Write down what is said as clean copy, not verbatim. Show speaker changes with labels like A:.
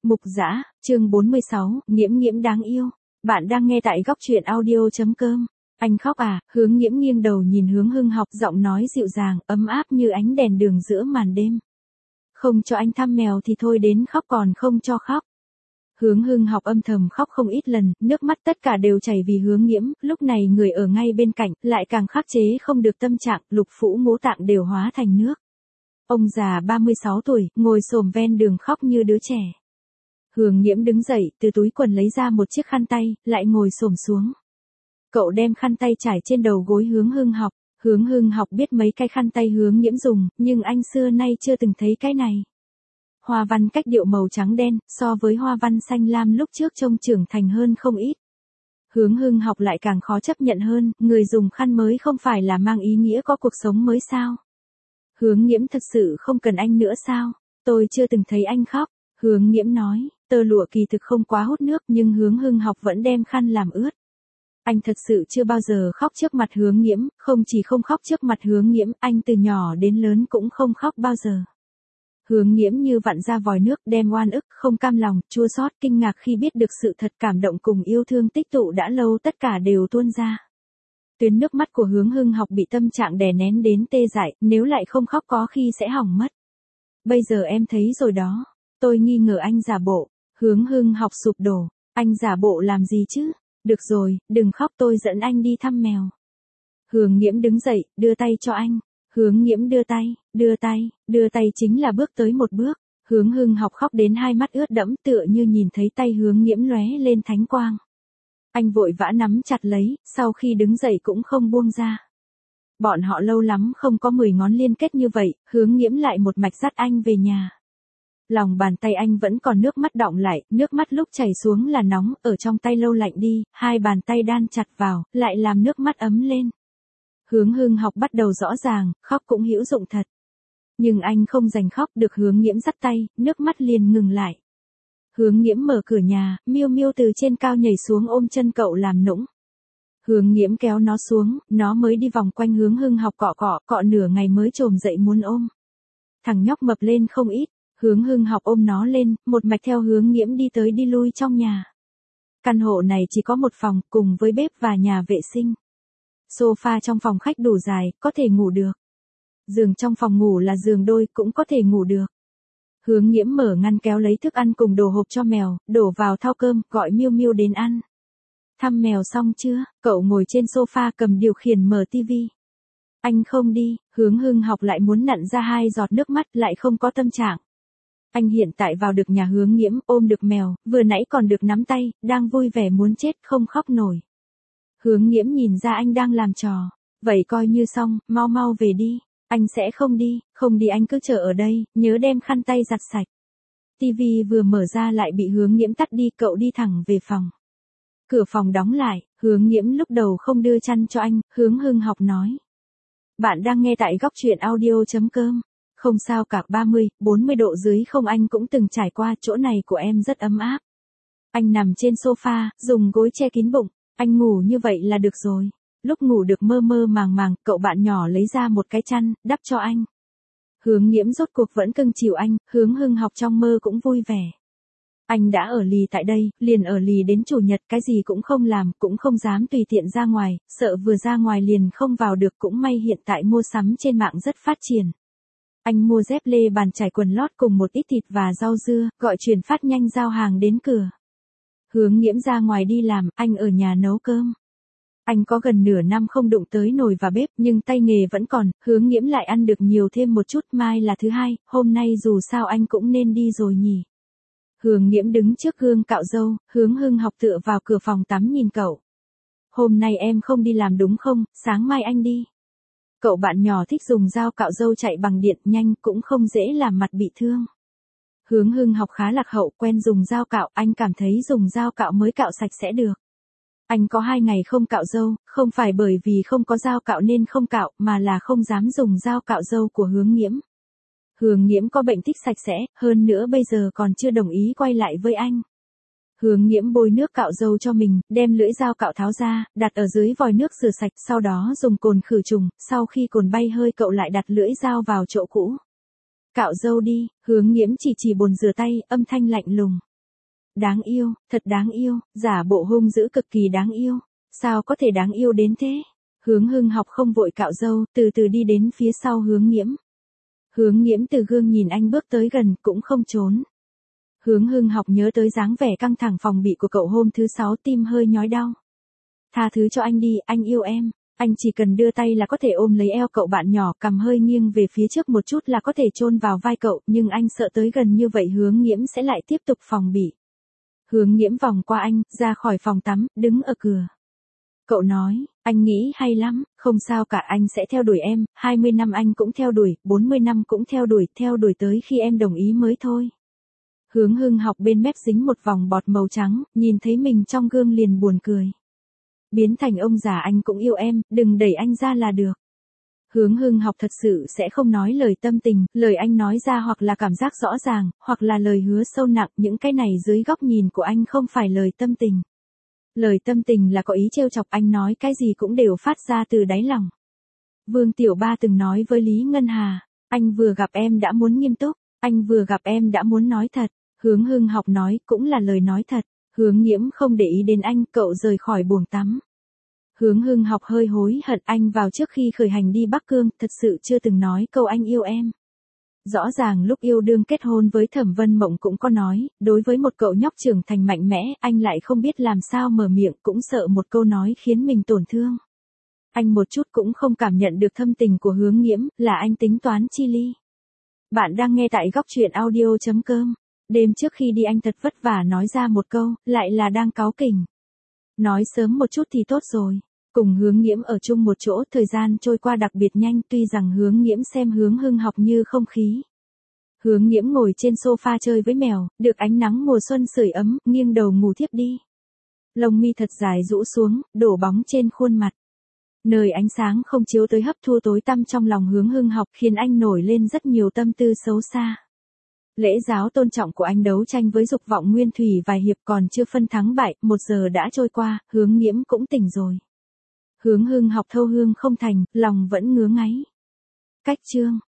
A: Mục Dã, chương 46, Nghiễm Nghiễm đáng yêu. Bạn đang nghe tại góc truyện audio.com. Anh khóc à? Hướng Nghiễm nghiêng đầu nhìn Hướng Hưng Học, giọng nói dịu dàng, ấm áp như ánh đèn đường giữa màn đêm. Không cho anh thăm mèo thì thôi đến khóc còn không cho khóc. Hướng Hưng Học âm thầm khóc không ít lần, nước mắt tất cả đều chảy vì Hướng Nghiễm, lúc này người ở ngay bên cạnh, lại càng khắc chế không được tâm trạng, lục phủ ngũ tạng đều hóa thành nước. Ông già 36 tuổi, ngồi xổm ven đường khóc như đứa trẻ. Hướng Nghiễm đứng dậy, từ túi quần lấy ra một chiếc khăn tay, lại ngồi xổm xuống. Cậu đem khăn tay trải trên đầu gối Hướng Hưng Học. Hướng Hưng Học biết mấy cái khăn tay Hướng Nghiễm dùng, nhưng anh xưa nay chưa từng thấy cái này. Hoa văn cách điệu màu trắng đen, so với hoa văn xanh lam lúc trước trông trưởng thành hơn không ít. Hướng Hưng Học lại càng khó chấp nhận hơn, người dùng khăn mới không phải là mang ý nghĩa có cuộc sống mới sao? Hướng Nghiễm thật sự không cần anh nữa sao? Tôi chưa từng thấy anh khóc. Hướng Nghiễm nói, tơ lụa kỳ thực không quá hút nước nhưng Hướng Hưng Học vẫn đem khăn làm ướt. Anh thật sự chưa bao giờ khóc trước mặt Hướng Nghiễm, không chỉ không khóc trước mặt Hướng Nghiễm, anh từ nhỏ đến lớn cũng không khóc bao giờ. Hướng Nghiễm như vặn ra vòi nước, đem oan ức, không cam lòng, chua xót, kinh ngạc khi biết được sự thật, cảm động cùng yêu thương tích tụ đã lâu tất cả đều tuôn ra. Tuyến nước mắt của Hướng Hưng Học bị tâm trạng đè nén đến tê dại, nếu lại không khóc có khi sẽ hỏng mất. Bây giờ em thấy rồi đó, tôi nghi ngờ anh giả bộ. Hướng Hưng Học sụp đổ, anh giả bộ làm gì chứ? Được rồi, đừng khóc, tôi dẫn anh đi thăm mèo. Hướng Nghiễm đứng dậy, đưa tay cho anh. Hướng Nghiễm đưa tay chính là bước tới một bước. Hướng Hưng Học khóc đến hai mắt ướt đẫm, tựa như nhìn thấy tay Hướng Nghiễm lóe lên thánh quang. Anh vội vã nắm chặt lấy, sau khi đứng dậy cũng không buông ra. Bọn họ lâu lắm không có 10 ngón liên kết như vậy, Hướng Nghiễm lại một mạch dắt anh về nhà. Lòng bàn tay anh vẫn còn nước mắt đọng lại, nước mắt lúc chảy xuống là nóng, ở trong tay lâu lạnh đi, hai bàn tay đan chặt vào, lại làm nước mắt ấm lên. Hướng Hưng Học bắt đầu rõ ràng, khóc cũng hữu dụng thật. Nhưng anh không dành khóc, được Hướng Nghiễm dắt tay, nước mắt liền ngừng lại. Hướng Nghiễm mở cửa nhà, Miêu Miêu từ trên cao nhảy xuống ôm chân cậu làm nũng. Hướng Nghiễm kéo nó xuống, nó mới đi vòng quanh Hướng Hưng Học cọ nửa ngày mới trồm dậy muốn ôm. Thằng nhóc mập lên không ít, Hướng Hưng Học ôm nó lên, một mạch theo Hướng Nghiễm đi tới đi lui trong nhà. Căn hộ này chỉ có một phòng, cùng với bếp và nhà vệ sinh. Sofa trong phòng khách đủ dài, có thể ngủ được. Giường trong phòng ngủ là giường đôi, cũng có thể ngủ được. Hướng Nghiễm mở ngăn kéo lấy thức ăn cùng đồ hộp cho mèo, đổ vào thau cơm, gọi Miêu Miêu đến ăn. Thăm mèo xong chưa? Cậu ngồi trên sofa cầm điều khiển mở tivi. Anh không đi, Hướng Hưng Học lại muốn nặn ra hai giọt nước mắt, lại không có tâm trạng. Anh hiện tại vào được nhà Hướng Nghiễm, ôm được mèo, vừa nãy còn được nắm tay, đang vui vẻ muốn chết, không khóc nổi. Hướng Nghiễm nhìn ra anh đang làm trò. Vậy coi như xong, mau mau về đi. Anh sẽ không đi anh cứ chờ ở đây, nhớ đem khăn tay giặt sạch. Tivi vừa mở ra lại bị Hướng Nghiễm tắt đi, cậu đi thẳng về phòng. Cửa phòng đóng lại, Hướng Nghiễm lúc đầu không đưa chăn cho anh, Hướng Hưng Học nói. Bạn đang nghe tại góc truyện audio.com. Không sao cả, 30, 40 độ dưới không anh cũng từng trải qua, chỗ này của em rất ấm áp. Anh nằm trên sofa, dùng gối che kín bụng, anh ngủ như vậy là được rồi. Lúc ngủ được mơ mơ màng màng, cậu bạn nhỏ lấy ra một cái chăn, đắp cho anh. Hướng Nghiễm rốt cuộc vẫn cưng chiều anh, Hướng Hưng Học trong mơ cũng vui vẻ. Anh đã ở lì tại đây, liền ở lì đến chủ nhật, cái gì cũng không làm, cũng không dám tùy tiện ra ngoài, sợ vừa ra ngoài liền không vào được, cũng may hiện tại mua sắm trên mạng rất phát triển. Anh mua dép lê, bàn chải, quần lót cùng một ít thịt và rau dưa, gọi chuyển phát nhanh giao hàng đến cửa. Hướng Nghiễm ra ngoài đi làm, anh ở nhà nấu cơm. Anh có gần nửa năm không đụng tới nồi và bếp, nhưng tay nghề vẫn còn, Hướng Nghiễm lại ăn được nhiều thêm một chút, mai là thứ hai, hôm nay dù sao anh cũng nên đi rồi nhỉ. Hướng Nghiễm đứng trước gương cạo râu, Hướng Hưng Học tựa vào cửa phòng tắm nhìn cậu. Hôm nay em không đi làm đúng không, sáng mai anh đi. Cậu bạn nhỏ thích dùng dao cạo râu chạy bằng điện, nhanh cũng không dễ làm mặt bị thương. Hướng Hưng Học khá lạc hậu, quen dùng dao cạo, anh cảm thấy dùng dao cạo mới cạo sạch sẽ được. Anh có 2 ngày không cạo râu, không phải bởi vì không có dao cạo nên không cạo, mà là không dám dùng dao cạo râu của Hướng Nghiễm. Hướng Nghiễm có bệnh thích sạch sẽ, hơn nữa bây giờ còn chưa đồng ý quay lại với anh. Hướng Nghiễm bôi nước cạo râu cho mình, đem lưỡi dao cạo tháo ra, đặt ở dưới vòi nước rửa sạch, sau đó dùng cồn khử trùng, sau khi cồn bay hơi cậu lại đặt lưỡi dao vào chỗ cũ. Cạo râu đi, Hướng Nghiễm chỉ bồn rửa tay, âm thanh lạnh lùng. đáng yêu, thật đáng yêu, giả bộ hung dữ cực kỳ đáng yêu. Sao có thể đáng yêu đến thế? Hướng Hưng học không vội cạo râu, từ từ đi đến phía sau Hướng Nghiễm. Hướng Nghiễm từ gương nhìn anh bước tới gần, cũng không trốn. Hướng Hưng học nhớ tới dáng vẻ căng thẳng phòng bị của cậu hôm thứ 6, tim hơi nhói đau. Tha thứ cho anh đi, anh yêu em. Anh chỉ cần đưa tay là có thể ôm lấy eo cậu bạn nhỏ, cằm hơi nghiêng về phía trước một chút là có thể chôn vào vai cậu, nhưng anh sợ tới gần như vậy Hướng Nghiễm sẽ lại tiếp tục phòng bị. Hướng Nghiễm vòng qua anh, ra khỏi phòng tắm, đứng ở cửa. Cậu nói, anh nghĩ hay lắm, không sao cả, anh sẽ theo đuổi em, 20 năm anh cũng theo đuổi, 40 năm cũng theo đuổi tới khi em đồng ý mới thôi. Hướng Hưng học bên mép dính một vòng bọt màu trắng, nhìn thấy mình trong gương liền buồn cười. Biến thành ông già anh cũng yêu em, đừng đẩy anh ra là được. Hướng Hưng học thật sự sẽ không nói lời tâm tình, lời anh nói ra hoặc là cảm giác rõ ràng, hoặc là lời hứa sâu nặng, những cái này dưới góc nhìn của anh không phải lời tâm tình. Lời tâm tình là có ý trêu chọc, anh nói cái gì cũng đều phát ra từ đáy lòng. Vương Tiểu Ba từng nói với Lý Ngân Hà, anh vừa gặp em đã muốn nghiêm túc, anh vừa gặp em đã muốn nói thật. Hướng Hưng học nói cũng là lời nói thật. Hướng Nghiễm không để ý đến anh, cậu rời khỏi buồng tắm. Hướng Hưng học hơi hối hận, anh vào trước khi khởi hành đi Bắc Cương, thật sự chưa từng nói câu anh yêu em. Rõ ràng lúc yêu đương kết hôn với Thẩm Vân Mộng cũng có nói, đối với một cậu nhóc trưởng thành mạnh mẽ, anh lại không biết làm sao mở miệng, cũng sợ một câu nói khiến mình tổn thương. Anh một chút cũng không cảm nhận được thâm tình của Hướng Nghiễm, là anh tính toán chi ly. Bạn đang nghe tại góc truyện audio.com. Đêm trước khi đi anh thật vất vả nói ra một câu, lại là đang cáu kỉnh. Nói sớm một chút thì tốt rồi. Cùng Hướng Nghiễm ở chung một chỗ, thời gian trôi qua đặc biệt nhanh, tuy rằng Hướng Nghiễm xem Hướng Hưng học như không khí. Hướng Nghiễm ngồi trên sofa chơi với mèo, được ánh nắng mùa xuân sưởi ấm, nghiêng đầu ngủ thiếp đi. Lông mi thật dài rũ xuống, đổ bóng trên khuôn mặt. Nơi ánh sáng không chiếu tới hấp thu tối tăm trong lòng Hướng Hưng học, khiến anh nổi lên rất nhiều tâm tư xấu xa. Lễ giáo tôn trọng của anh đấu tranh với dục vọng nguyên thủy vài hiệp còn chưa phân thắng bại, 1 giờ đã trôi qua, Hướng Nghiễm cũng tỉnh rồi. Hướng Hưng học thâu hương không thành, lòng vẫn ngứa ngáy. Cách chương